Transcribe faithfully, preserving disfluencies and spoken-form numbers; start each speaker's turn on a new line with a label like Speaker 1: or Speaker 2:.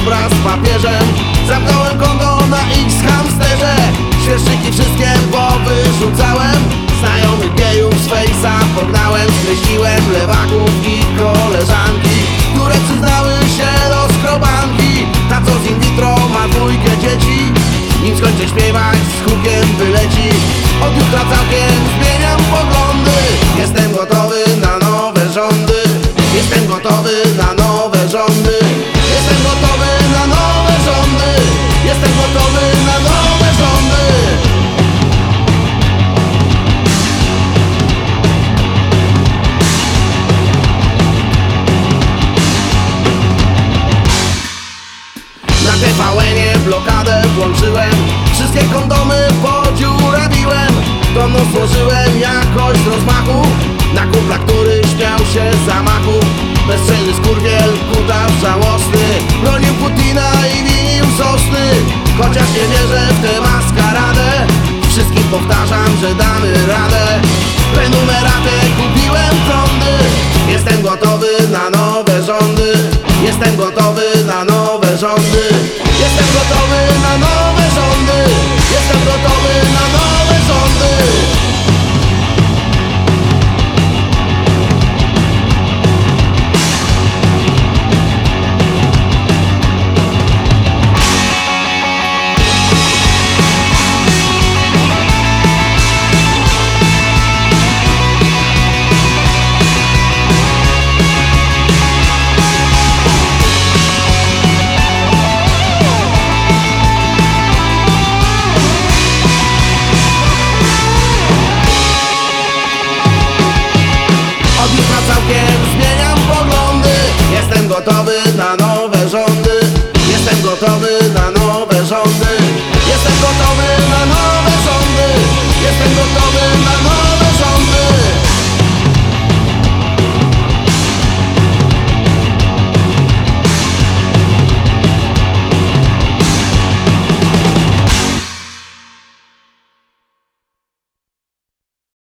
Speaker 1: obraz papieżem. Zamknąłem konto na X-Hamsterze. Świerszczyki wszystkie powyrzucałem. Znajomych gejów z fejsa pognałem. Skreśliłem lewaków i koleżanki, które przyznały się do skrobanki. Ta co z in vitro ma dwójkę dzieci. Nim skończę śpiewać, z hukiem wyleci. Od jutra całkiem zmieniam poglądy. Jestem gotowy na nowe rządy. Jestem gotowy na nowe rządy. Jestem gotowy na nowe rządy. Jestem gotowy na nowe rządy. Na T V N-ie blokadę włączyłem. Wszystkie kondomy podziurawiłem. To mną złożyłem jakoś z rozmachu. Na kumpla, który śmiał się z zamachu. Bezczelny skurwiel, kutas żałosny, bronił Putina i winił sosny. Chociaż nie wierzę w tę maskaradę, wszystkim powtarzam, że damy radę. Prenumeratę kupiłem prądy. Jestem gotowy na nowe rządy. Jestem gotowy na nowe rządy. Jestem gotowy na nowe rządy. Jestem gotowy na nowe rządy. Całkiem zmieniam poglądy. Jestem gotowy